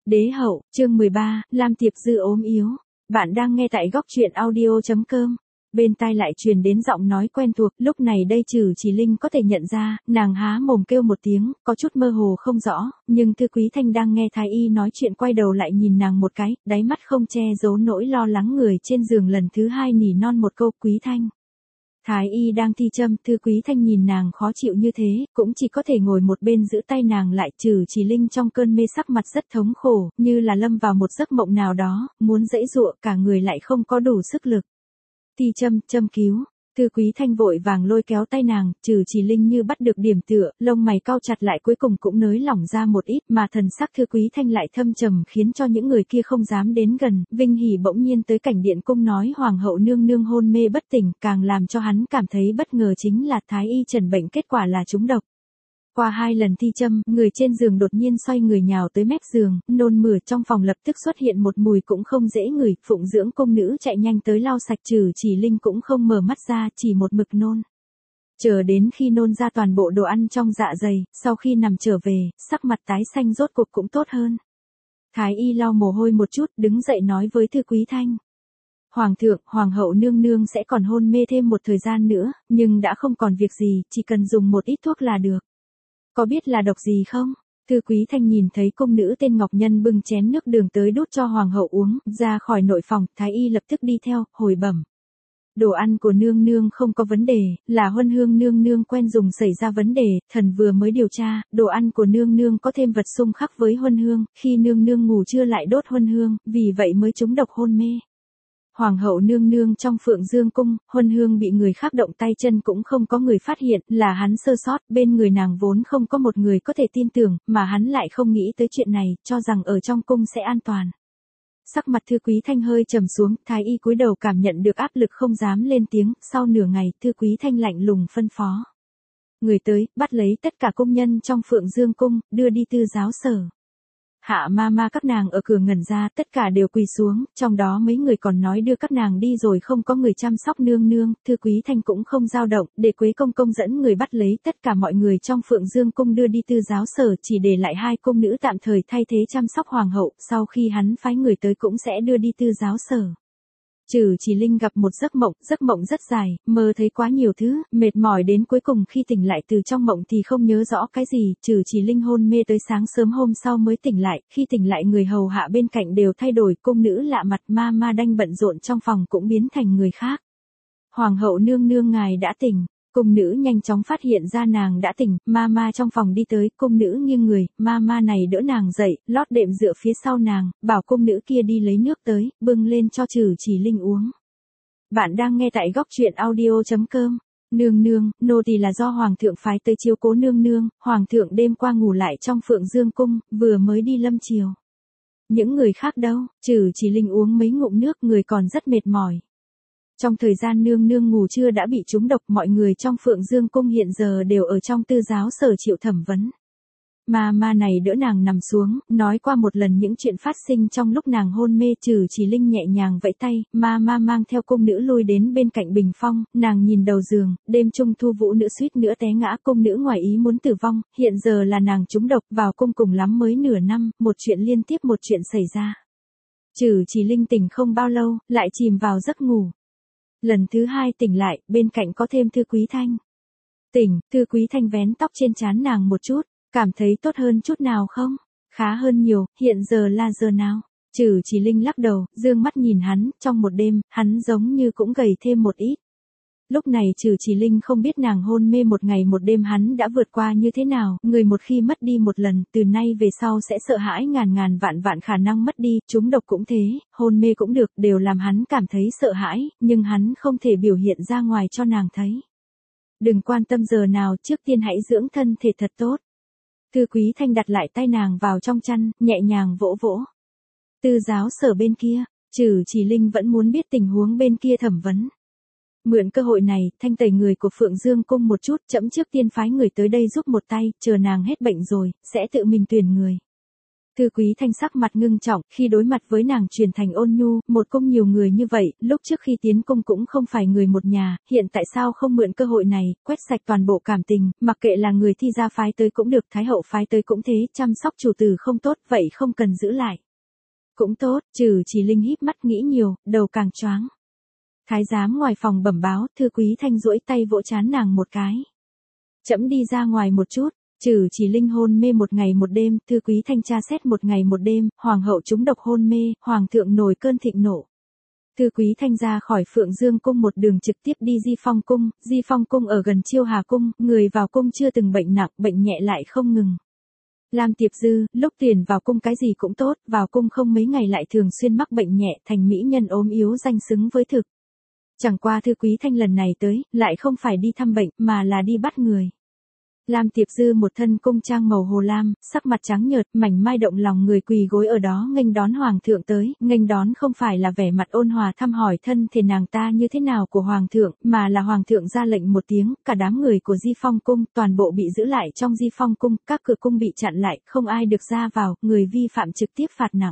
Đế hậu, chương 13, Lam Tiệp Dư ốm yếu. Bạn đang nghe tại góc truyện audio.com. Bên tai lại truyền đến giọng nói quen thuộc, lúc này đây Trử Chỉ Linh có thể nhận ra, nàng há mồm kêu một tiếng, có chút mơ hồ không rõ, nhưng Thư Quý Thanh đang nghe Thái Y nói chuyện quay đầu lại nhìn nàng một cái, đáy mắt không che giấu nỗi lo lắng người trên giường lần thứ hai nỉ non một câu Quý Thanh. Thái Y đang thi châm, Thư Quý Thanh nhìn nàng khó chịu như thế, cũng chỉ có thể ngồi một bên giữ tay nàng lại. Trử Chỉ Linh trong cơn mê sắc mặt rất thống khổ, như là lâm vào một giấc mộng nào đó, muốn giãy giụa, cả người lại không có đủ sức lực. Thi châm, châm cứu. Thư Quý Thanh vội vàng lôi kéo tay nàng, Trử Chỉ Linh như bắt được điểm tựa, lông mày cau chặt lại cuối cùng cũng nới lỏng ra một ít, mà thần sắc Thư Quý Thanh lại thâm trầm khiến cho những người kia không dám đến gần. Vinh Hỉ bỗng nhiên tới cảnh điện cung nói hoàng hậu nương nương hôn mê bất tỉnh, càng làm cho hắn cảm thấy bất ngờ chính là Thái Y trần bệnh kết quả là trúng độc. Qua 2 lần thi châm, người trên giường đột nhiên xoay người nhào tới mép giường, nôn mửa, trong phòng lập tức xuất hiện một mùi cũng không dễ ngửi. Phụng dưỡng cung nữ chạy nhanh tới lau sạch, Trử Chỉ Linh cũng không mở mắt ra, chỉ một mực nôn. Chờ đến khi nôn ra toàn bộ đồ ăn trong dạ dày, sau khi nằm trở về, sắc mặt tái xanh rốt cuộc cũng tốt hơn. Thái Y lau mồ hôi một chút, đứng dậy nói với Thư Quý Thanh. Hoàng thượng, hoàng hậu nương nương sẽ còn hôn mê thêm một thời gian nữa, nhưng đã không còn việc gì, chỉ cần dùng một ít thuốc là được. Có biết là độc gì không? Thư Quý Thanh nhìn thấy cung nữ tên Ngọc Nhân bưng chén nước đường tới đút cho hoàng hậu uống, ra khỏi nội phòng, Thái Y lập tức đi theo, hồi bẩm. Đồ ăn của nương nương không có vấn đề, là Huân Hương nương nương quen dùng xảy ra vấn đề, thần vừa mới điều tra, đồ ăn của nương nương có thêm vật xung khắc với Huân Hương, khi nương nương ngủ trưa lại đốt Huân Hương, vì vậy mới trúng độc hôn mê. Hoàng hậu nương nương trong Phượng Dương cung, Huân Hương bị người khác động tay chân cũng không có người phát hiện, là hắn sơ sót, bên người nàng vốn không có một người có thể tin tưởng, mà hắn lại không nghĩ tới chuyện này, cho rằng ở trong cung sẽ an toàn. Sắc mặt Thư Quý Thanh hơi trầm xuống, Thái Y cúi đầu cảm nhận được áp lực không dám lên tiếng, sau nửa ngày, Thư Quý Thanh lạnh lùng phân phó. Người tới, bắt lấy tất cả công nhân trong Phượng Dương cung, đưa đi tư giáo sở. Hạ ma các nàng ở cửa ngẩn ra, tất cả đều quỳ xuống, trong đó mấy người còn nói đưa các nàng đi rồi không có người chăm sóc nương nương. Thư Quý Thanh cũng không dao động, để Quế công công dẫn người bắt lấy tất cả mọi người trong Phượng Dương cung đưa đi tư giáo sở, chỉ để lại 2 cung nữ tạm thời thay thế chăm sóc hoàng hậu, sau khi hắn phái người tới cũng sẽ đưa đi tư giáo sở. Trử Chỉ Linh gặp một giấc mộng rất dài, mơ thấy quá nhiều thứ, mệt mỏi đến cuối cùng khi tỉnh lại từ trong mộng thì không nhớ rõ cái gì. Trử Chỉ Linh hôn mê tới sáng sớm hôm sau mới tỉnh lại, khi tỉnh lại người hầu hạ bên cạnh đều thay đổi, cung nữ lạ mặt ma đanh bận rộn trong phòng cũng biến thành người khác. Hoàng hậu nương nương ngài đã tỉnh. Cung nữ nhanh chóng phát hiện ra nàng đã tỉnh, ma trong phòng đi tới, cung nữ nghiêng người, ma này đỡ nàng dậy, lót đệm dựa phía sau nàng, bảo cung nữ kia đi lấy nước tới, bưng lên cho Trử Chỉ Linh uống. Bạn đang nghe tại góc truyện audio.com. Nương nương, nô tỳ là do hoàng thượng phái tới chiếu cố nương nương, hoàng thượng đêm qua ngủ lại trong Phượng Dương cung, vừa mới đi lâm triều. Những người khác đâu? Trử Chỉ Linh uống mấy ngụm nước, người còn rất mệt mỏi. Trong thời gian nương nương ngủ trưa đã bị trúng độc, mọi người trong Phượng Dương cung hiện giờ đều ở trong tư giáo sở chịu thẩm vấn. Ma này đỡ nàng nằm xuống, nói qua một lần những chuyện phát sinh trong lúc nàng hôn mê. Trử Chỉ Linh nhẹ nhàng vẫy tay, ma mang theo cung nữ lui đến bên cạnh bình phong, nàng nhìn đầu giường, đêm trung thu vũ nữ suýt nữa té ngã, cung nữ ngoài ý muốn tử vong, hiện giờ là nàng trúng độc, vào cung cùng lắm mới nửa năm, một chuyện liên tiếp một chuyện xảy ra. Trử Chỉ Linh tỉnh không bao lâu, lại chìm vào giấc ngủ. Lần thứ 2 tỉnh lại, bên cạnh có thêm Thư Quý Thanh. Tỉnh, Thư Quý Thanh vén tóc trên trán nàng một chút, cảm thấy tốt hơn chút nào không? Khá hơn nhiều, hiện giờ là giờ nào? Trử Chỉ Linh lắc đầu, dương mắt nhìn hắn, trong một đêm, hắn giống như cũng gầy thêm một ít. Lúc này Trử Chỉ Linh không biết nàng hôn mê một ngày một đêm hắn đã vượt qua như thế nào, người một khi mất đi một lần, từ nay về sau sẽ sợ hãi ngàn vạn khả năng mất đi, trúng độc cũng thế, hôn mê cũng được, đều làm hắn cảm thấy sợ hãi, nhưng hắn không thể biểu hiện ra ngoài cho nàng thấy. Đừng quan tâm giờ nào, trước tiên hãy dưỡng thân thể thật tốt. Thư Quý Thanh đặt lại tay nàng vào trong chăn, nhẹ nhàng vỗ vỗ. Tư giáo sở bên kia, Trử Chỉ Linh vẫn muốn biết tình huống bên kia thẩm vấn. Mượn cơ hội này, thanh tẩy người của Phượng Dương cung một chút, trẫm trước tiên phái người tới đây giúp một tay, chờ nàng hết bệnh rồi, sẽ tự mình tuyển người. Thư Quý Thanh sắc mặt ngưng trọng, khi đối mặt với nàng truyền thành ôn nhu, một cung nhiều người như vậy, lúc trước khi tiến cung cũng không phải người một nhà, hiện tại sao không mượn cơ hội này, quét sạch toàn bộ cảm tình, mặc kệ là người Thi gia phái tới cũng được, Thái hậu phái tới cũng thế, chăm sóc chủ tử không tốt, vậy không cần giữ lại. Cũng tốt, Trừ Chỉ Linh híp mắt nghĩ nhiều, đầu càng choáng. Thái giám ngoài phòng bẩm báo, Thư Quý Thanh duỗi tay vỗ trán nàng một cái. Trẫm đi ra ngoài một chút. Trừ Chỉ Linh hôn mê một ngày một đêm, Thư Quý Thanh tra xét một ngày một đêm, hoàng hậu trúng độc hôn mê, hoàng thượng nổi cơn thịnh nộ. Thư Quý Thanh ra khỏi Phượng Dương cung một đường trực tiếp đi Di Phong cung ở gần Chiêu Hà cung, người vào cung chưa từng bệnh nặng, bệnh nhẹ lại không ngừng. Lam Tiệp Dư, lúc tiền vào cung cái gì cũng tốt, vào cung không mấy ngày lại thường xuyên mắc bệnh nhẹ, thành mỹ nhân ốm yếu danh xứng với thực. Chẳng qua Thư Quý Thanh lần này tới, lại không phải đi thăm bệnh, mà là đi bắt người. Lam Tiệp Dư một thân cung trang màu hồ lam, sắc mặt trắng nhợt, mảnh mai động lòng người quỳ gối ở đó nghênh đón hoàng thượng tới, nghênh đón không phải là vẻ mặt ôn hòa thăm hỏi thân thể nàng ta như thế nào của hoàng thượng, mà là hoàng thượng ra lệnh một tiếng, cả đám người của Di Phong cung toàn bộ bị giữ lại trong Di Phong cung, các cửa cung bị chặn lại, không ai được ra vào, người vi phạm trực tiếp phạt nặng.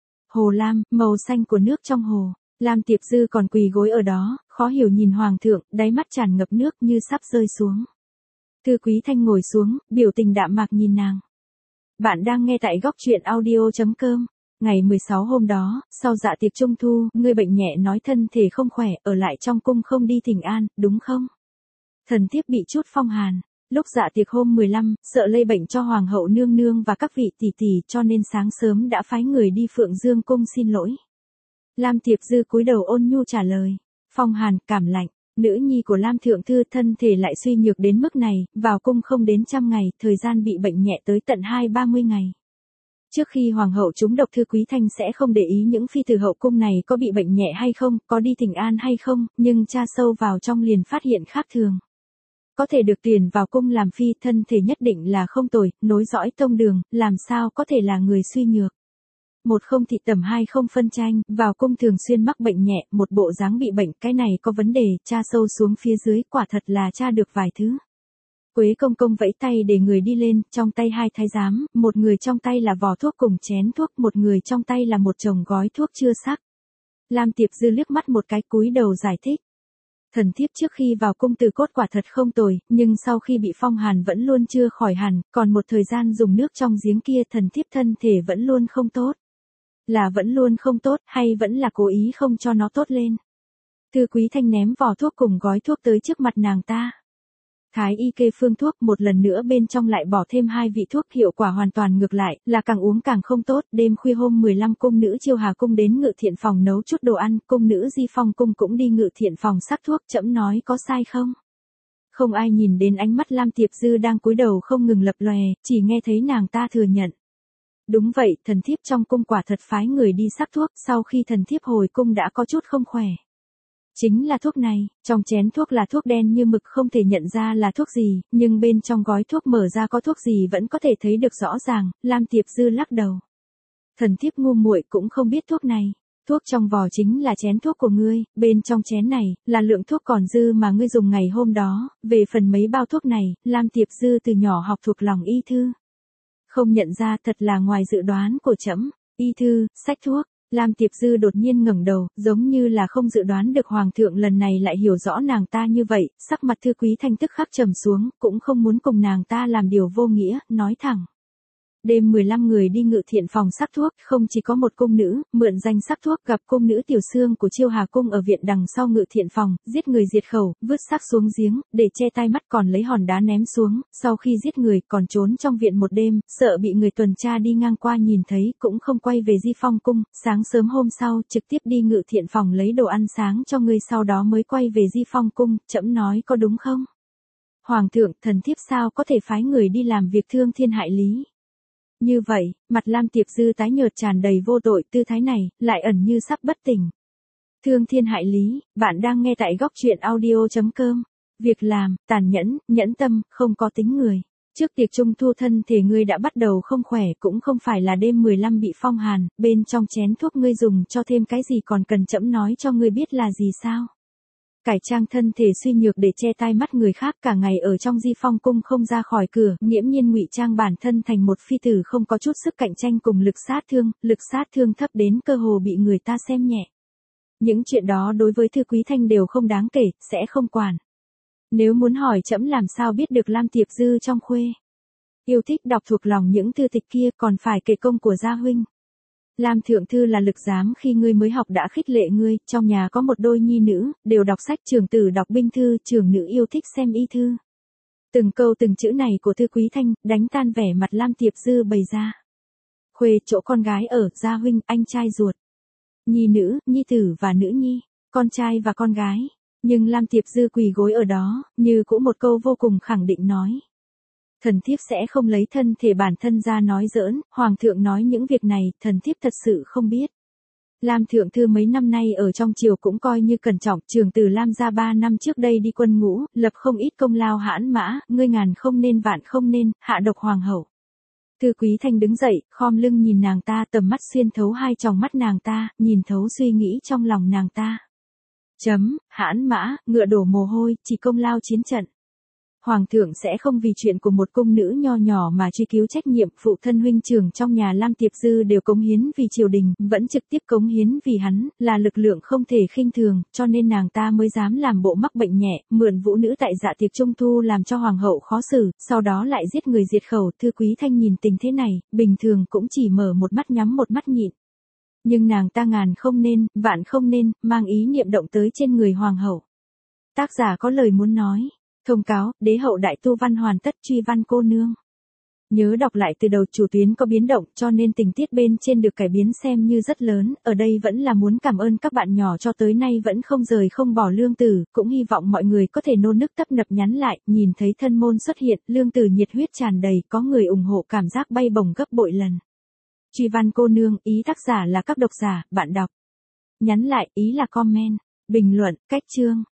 Hồ lam, màu xanh của nước trong hồ. Lam Tiệp Dư còn quỳ gối ở đó, khó hiểu nhìn hoàng thượng, đáy mắt tràn ngập nước như sắp rơi xuống. Thư Quý Thanh ngồi xuống, biểu tình đạm mạc nhìn nàng. Bạn đang nghe tại góc truyện audio.com. Ngày 16 hôm đó, sau dạ tiệc trung thu, ngươi bệnh nhẹ nói thân thể không khỏe, ở lại trong cung không đi thỉnh an, đúng không? Thần thiếp bị chút phong hàn. Lúc dạ tiệc hôm 15, sợ lây bệnh cho hoàng hậu nương nương và các vị tỷ tỷ, cho nên sáng sớm đã phái người đi Phượng Dương cung xin lỗi. Lam Tiệp Dư cúi đầu ôn nhu trả lời. Phong hàn, cảm lạnh. Nữ nhi của Lam Thượng Thư thân thể lại suy nhược đến mức này, vào cung không đến 100 ngày, thời gian bị bệnh nhẹ tới tận 20-30 ngày. Trước khi hoàng hậu trúng độc, Thư Quý Thanh sẽ không để ý những phi tử hậu cung này có bị bệnh nhẹ hay không, có đi thỉnh an hay không, nhưng tra sâu vào trong liền phát hiện khác thường. Có thể được tuyển vào cung làm phi, thân thể nhất định là không tồi, nối dõi tông đường, làm sao có thể là người suy nhược. Một không thị tầm, hai không phân tranh, vào cung thường xuyên mắc bệnh nhẹ, một bộ dáng bị bệnh, cái này có vấn đề, tra sâu xuống phía dưới, quả thật là tra được vài thứ. Quế công công vẫy tay để người đi lên, trong tay hai thái giám, một người trong tay là vò thuốc cùng chén thuốc, một người trong tay là một chồng gói thuốc chưa sắc. Lam Tiệp Dư liếc mắt một cái, cúi đầu giải thích. Thần thiếp trước khi vào cung từ cốt quả thật không tồi, nhưng sau khi bị phong hàn vẫn luôn chưa khỏi hẳn, còn một thời gian dùng nước trong giếng kia thần thiếp thân thể vẫn luôn không tốt. Là vẫn luôn không tốt, hay vẫn là cố ý không cho nó tốt lên? Thư Quý Thanh ném vỏ thuốc cùng gói thuốc tới trước mặt nàng ta. Thái y kê phương thuốc, một lần nữa bên trong lại bỏ thêm 2 vị thuốc, hiệu quả hoàn toàn ngược lại, là càng uống càng không tốt. Đêm khuya hôm 15, cung nữ Chiêu Hà cung đến Ngự Thiện phòng nấu chút đồ ăn, cung nữ Di Phong cung cũng đi Ngự Thiện phòng sắc thuốc, trẫm nói có sai không? Không ai nhìn đến ánh mắt Lam Tiệp Dư đang cúi đầu không ngừng lập lòe, chỉ nghe thấy nàng ta thừa nhận. Đúng vậy, thần thiếp trong cung quả thật phái người đi sắc thuốc, sau khi thần thiếp hồi cung đã có chút không khỏe. Chính là thuốc này, trong chén thuốc là thuốc đen như mực, không thể nhận ra là thuốc gì, nhưng bên trong gói thuốc mở ra có thuốc gì vẫn có thể thấy được rõ ràng. Lam Tiệp Dư lắc đầu. Thần thiếp ngu muội cũng không biết thuốc này. Thuốc trong vò chính là chén thuốc của ngươi, bên trong chén này, là lượng thuốc còn dư mà ngươi dùng ngày hôm đó, về phần mấy bao thuốc này, Lam Tiệp Dư từ nhỏ học thuộc lòng y thư. Không nhận ra, thật là ngoài dự đoán của trẫm. Y thư, sách thuốc. Lam Tiệp Dư đột nhiên ngẩng đầu, giống như là không dự đoán được hoàng thượng lần này lại hiểu rõ nàng ta như vậy, sắc mặt Thư Quý Thanh tức khắc trầm xuống, cũng không muốn cùng nàng ta làm điều vô nghĩa, nói thẳng. Đêm 15 người đi Ngự Thiện phòng sắc thuốc, không chỉ có một cung nữ, mượn danh sắc thuốc, gặp cung nữ Tiểu Sương của Chiêu Hà cung ở viện đằng sau Ngự Thiện phòng, giết người diệt khẩu, vứt xác xuống giếng, để che tai mắt, còn lấy hòn đá ném xuống, sau khi giết người còn trốn trong viện một đêm, sợ bị người tuần tra đi ngang qua nhìn thấy, cũng không quay về Di Phong cung, sáng sớm hôm sau, trực tiếp đi Ngự Thiện phòng lấy đồ ăn sáng cho người, sau đó mới quay về Di Phong cung, trẫm nói có đúng không? Hoàng thượng, thần thiếp sao có thể phái người đi làm việc thương thiên hại lý? Như vậy, mặt Lam Tiệp Dư tái nhợt tràn đầy vô tội, tư thái này, lại ẩn như sắp bất tỉnh. Thương thiên hại lý, bạn đang nghe tại góc truyện audio.com. Việc làm, tàn nhẫn, nhẫn tâm, không có tính người. Trước tiệc trung thu thân thể ngươi đã bắt đầu không khỏe, cũng không phải là đêm 15 bị phong hàn, bên trong chén thuốc ngươi dùng cho thêm cái gì còn cần trẫm nói cho ngươi biết là gì sao? cải trang thân thể suy nhược để che tai mắt người khác, cả ngày ở trong Di Phong cung không ra khỏi cửa, nghiễm nhiên ngụy trang bản thân thành một phi tử không có chút sức cạnh tranh cùng lực sát thương thấp đến cơ hồ bị người ta xem nhẹ. Những chuyện đó đối với Thư Quý Thanh đều không đáng kể, sẽ không quản. Nếu muốn hỏi trẫm làm sao biết được Lam Tiệp Dư trong khuê yêu thích đọc thuộc lòng những thư tịch kia, còn phải kể công của gia huynh. Lam thượng thư là lực giám khi ngươi mới học đã khích lệ ngươi, trong nhà có một đôi nhi nữ, đều đọc sách, trưởng tử đọc binh thư, trưởng nữ yêu thích xem y thư. Từng câu từng chữ này của Thư Quý Thanh, đánh tan vẻ mặt Lam Tiệp Dư bày ra. Khuê chỗ con gái ở, gia huynh, anh trai ruột. Nhi nữ, nhi tử và nữ nhi, con trai và con gái. Nhưng Lam Tiệp Dư quỳ gối ở đó, như cũng một câu vô cùng khẳng định nói. Thần thiếp sẽ không lấy thân thể bản thân ra nói giỡn, hoàng thượng nói những việc này, thần thiếp thật sự không biết. Lam thượng thư mấy năm nay ở trong triều cũng coi như cẩn trọng, trưởng tử Lam gia 3 năm trước đây đi quân ngũ, lập không ít công lao hãn mã, ngươi ngàn không nên vạn không nên, hạ độc hoàng hậu. Thư Quý Thanh đứng dậy, khom lưng nhìn nàng ta, tầm mắt xuyên thấu hai tròng mắt nàng ta, nhìn thấu suy nghĩ trong lòng nàng ta. Hãn mã, ngựa đổ mồ hôi, chỉ công lao chiến trận. Hoàng thượng sẽ không vì chuyện của một cung nữ nho nhỏ mà truy cứu trách nhiệm, phụ thân huynh trưởng trong nhà Lam Tiệp Dư đều cống hiến vì triều đình, vẫn trực tiếp cống hiến vì hắn, là lực lượng không thể khinh thường, cho nên nàng ta mới dám làm bộ mắc bệnh nhẹ, mượn vũ nữ tại dạ tiệc trung thu làm cho hoàng hậu khó xử, sau đó lại giết người diệt khẩu. Thư Quý Thanh nhìn tình thế này, bình thường cũng chỉ mở một mắt nhắm một mắt nhịn. Nhưng nàng ta ngàn không nên, vạn không nên, mang ý niệm động tới trên người hoàng hậu. Tác giả có lời muốn nói. Thông cáo, đế hậu đại tu văn hoàn tất, truy văn cô nương. Nhớ đọc lại từ đầu, chủ tuyến có biến động cho nên tình tiết bên trên được cải biến xem như rất lớn, ở đây vẫn là muốn cảm ơn các bạn nhỏ cho tới nay vẫn không rời không bỏ Lương Tử, cũng hy vọng mọi người có thể nôn nức tấp nập nhắn lại, nhìn thấy thân môn xuất hiện, Lương Tử nhiệt huyết tràn đầy, có người ủng hộ cảm giác bay bổng gấp bội lần. Truy văn cô nương, ý tác giả là các độc giả, bạn đọc. Nhắn lại, ý là comment, bình luận, cách chương.